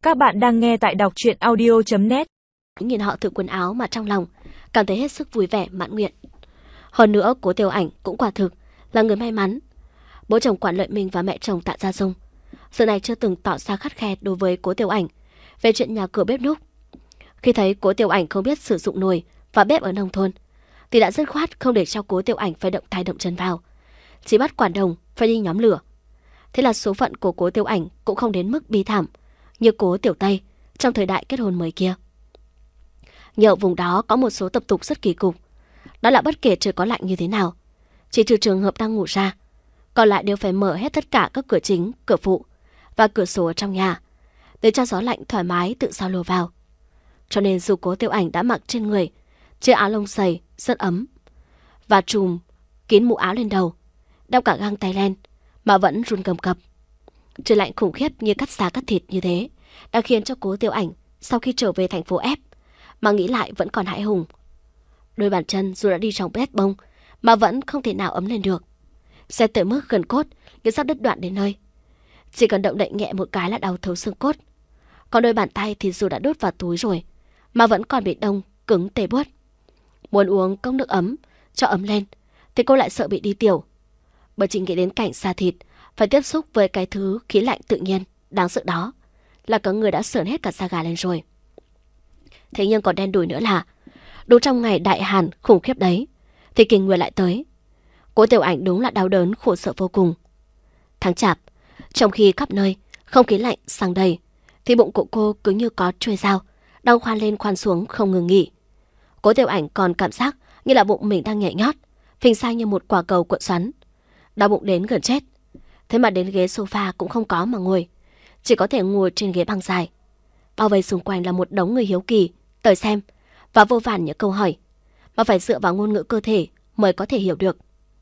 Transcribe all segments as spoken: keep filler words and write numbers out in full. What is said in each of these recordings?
Các bạn đang nghe tại đọc truyện audio chấm net. Nhìn họ thử quần áo mà trong lòng cảm thấy hết sức vui vẻ mãn nguyện. Hơn nữa Cố Tiểu Ảnh cũng quả thực là người may mắn. Bố chồng Quản Lợi Minh và mẹ chồng Tạ Gia Dung giờ này chưa từng tỏ ra khắt khe đối với Cố Tiểu Ảnh về chuyện nhà cửa bếp núc. Khi thấy Cố Tiểu Ảnh không biết sử dụng nồi và bếp ở nông thôn thì đã dứt khoát không để cho Cố Tiểu Ảnh phải động tay động chân vào, chỉ bắt Quản Đồng phải đi nhóm lửa. Thế là số phận của Cố Tiểu Ảnh cũng không đến mức bi thảm như Cố Tiểu Tây trong thời đại kết hôn mới kia. Nhờ vùng đó có một số tập tục rất kỳ cục, đó là bất kể trời có lạnh như thế nào, chỉ trừ trường hợp đang ngủ ra, còn lại đều phải mở hết tất cả các cửa chính, cửa phụ và cửa sổ ở trong nhà để cho gió lạnh thoải mái tự do lùa vào. Cho nên dù Cố Tiểu Ảnh đã mặc trên người chiếc áo lông dày rất ấm và trùm kín mũ áo lên đầu, đeo cả găng tay len mà vẫn run cầm cập. Trời lạnh khủng khiếp như cắt da cắt thịt như thế đã khiến cho Cố Tiểu Ảnh sau khi trở về thành phố F mà nghĩ lại vẫn còn hãi hùng. Đôi bàn chân dù đã đi trong bét bông mà vẫn không thể nào ấm lên được, xe tới mức gần cốt như sắp đứt đoạn đến nơi, chỉ cần động đậy nhẹ một cái là đau thấu xương cốt. Còn đôi bàn tay thì dù đã đút vào túi rồi mà vẫn còn bị đông cứng tê buốt. Muốn uống cốc nước ấm cho ấm lên thì cô lại sợ bị đi tiểu, bởi chỉ nghĩ đến cảnh da thịt phải tiếp xúc với cái thứ khí lạnh tự nhiên đáng sợ đó là có người đã sởn hết cả da gà lên rồi. Thế nhưng còn đen đủi nữa là đúng trong ngày đại hàn khủng khiếp đấy thì kinh nguyệt lại tới. Cố Tiểu Ảnh đúng là đau đớn khổ sở vô cùng. Tháng chạp, trong khi khắp nơi không khí lạnh sang đầy thì bụng của cô cứ như có chuôi dao đau khoan lên khoan xuống không ngừng nghỉ. Cố Tiểu Ảnh còn cảm giác như là bụng mình đang nhảy nhót, phình sang như một quả cầu cuộn xoắn, đau bụng đến gần chết. Thế mà đến ghế sofa cũng không có mà ngồi, chỉ có thể ngồi trên ghế băng dài. Bao vây xung quanh là một đống người hiếu kỳ tới xem và vô vàn những câu hỏi mà phải dựa vào ngôn ngữ cơ thể mới có thể hiểu được.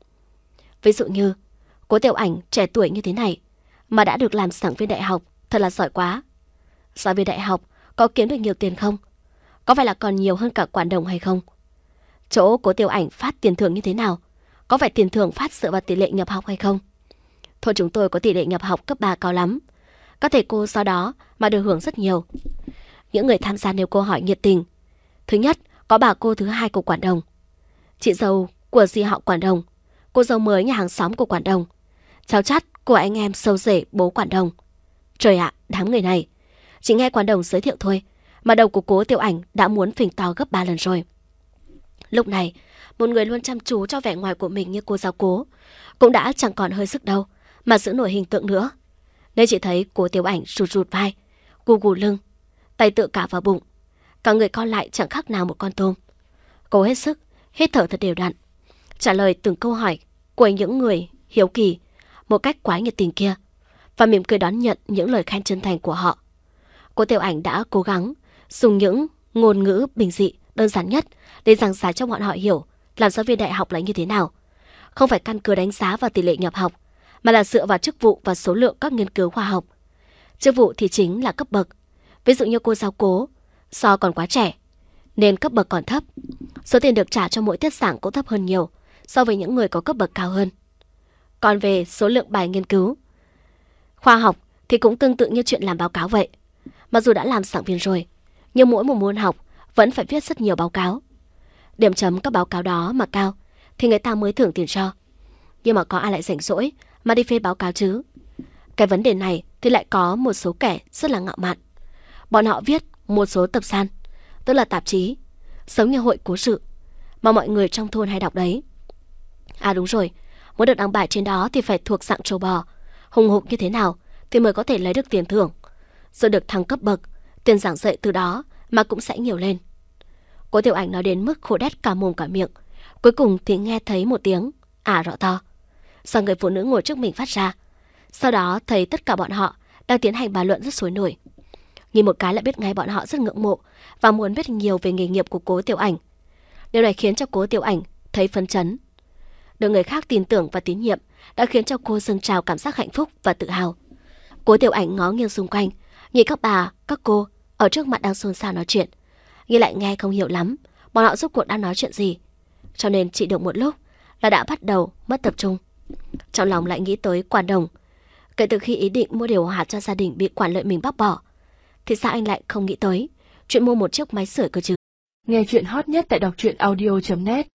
Ví dụ như Cố Tiểu Ảnh trẻ tuổi như thế này mà đã được làm giảng viên đại học, thật là giỏi quá. Giảng viên đại học có kiếm được nhiều tiền không? Có phải là còn nhiều hơn cả Quản Đồng hay không? Chỗ Cố Tiểu Ảnh phát tiền thưởng như thế nào? Có phải tiền thưởng phát dựa vào tỷ lệ nhập học hay không? Thôi chúng tôi có tỷ lệ nhập học cấp ba cao lắm, các thầy cô sau đó mà được hưởng rất nhiều. Những người tham gia nêu câu hỏi nhiệt tình. Thứ nhất, có bà cô thứ hai của Quản Đồng, chị dâu của dì họ Quản Đồng, cô dâu mới nhà hàng xóm của Quản Đồng, cháu chắt của anh em sâu rể bố Quản Đồng. Trời ạ, đám người này, chỉ nghe Quản Đồng giới thiệu thôi mà đầu của Cố Tiểu Ảnh đã muốn phình to gấp ba lần rồi. Lúc này, một người luôn chăm chú cho vẻ ngoài của mình như cô giáo Cố cũng đã chẳng còn hơi sức đâu mà giữ nổi hình tượng nữa. Nên chỉ thấy Cố Tiểu Ảnh rụt rụt vai, gù gù lưng, tay tựa cả vào bụng, cả người co lại chẳng khác nào một con tôm. Cô hết sức hít thở thật đều đặn, trả lời từng câu hỏi của những người hiếu kỳ một cách quá nhiệt tình kia và mỉm cười đón nhận những lời khen chân thành của họ. Cố Tiểu Ảnh đã cố gắng dùng những ngôn ngữ bình dị đơn giản nhất để giảng giải cho bọn họ hiểu làm giáo viên đại học là như thế nào. Không phải căn cứ đánh giá vào tỷ lệ nhập học, mà là dựa vào chức vụ và số lượng các nghiên cứu khoa học. Chức vụ thì chính là cấp bậc. Ví dụ như cô giáo Cố, do còn quá trẻ nên cấp bậc còn thấp, số tiền được trả cho mỗi tiết giảng cũng thấp hơn nhiều so với những người có cấp bậc cao hơn. Còn về số lượng bài nghiên cứu khoa học thì cũng tương tự như chuyện làm báo cáo vậy. Mặc dù đã làm giảng viên rồi, nhưng mỗi một môn học vẫn phải viết rất nhiều báo cáo. Điểm chấm các báo cáo đó mà cao thì người ta mới thưởng tiền cho. Nhưng mà có ai lại rảnh rỗi mà đi phê báo cáo chứ? Cái vấn đề này thì lại có một số kẻ rất là ngạo mạn. Bọn họ viết một số tập san, tức là tạp chí, giống như hội cố sự mà mọi người trong thôn hay đọc đấy. À đúng rồi, muốn được đăng bài trên đó thì phải thuộc dạng trâu bò, hùng hục như thế nào thì mới có thể lấy được tiền thưởng. Rồi được thăng cấp bậc, tiền giảng dạy từ đó mà cũng sẽ nhiều lên. Cố Tiểu Ảnh nói đến mức khổ đét cả mồm cả miệng. Cuối cùng thì nghe thấy một tiếng ả rõ to do người phụ nữ ngồi trước mình phát ra. Sau đó thấy tất cả bọn họ đang tiến hành bàn luận rất sôi nổi. Nhìn một cái lại biết ngay bọn họ rất ngưỡng mộ và muốn biết nhiều về nghề nghiệp của Cố Tiểu Ảnh. Điều này khiến cho Cố Tiểu Ảnh thấy phấn chấn. Được người khác tin tưởng và tín nhiệm đã khiến cho cô dâng trào cảm giác hạnh phúc và tự hào. Cố Tiểu Ảnh ngó nghiêng xung quanh, nhìn các bà, các cô ở trước mặt đang xôn xao nói chuyện, nhưng lại nghe không hiểu lắm bọn họ rốt cuộc đang nói chuyện gì. Cho nên chỉ được một lúc là đã bắt đầu mất tập trung. Trong lòng lại nghĩ tới Quản Đồng. Kể từ khi ý định mua điều hòa cho gia đình bị Quản Lợi Minh bác bỏ, thì sao anh lại không nghĩ tới chuyện mua một chiếc máy sưởi cơ chứ? Nghe chuyện hot nhất tại đọc truyện audio chấm net.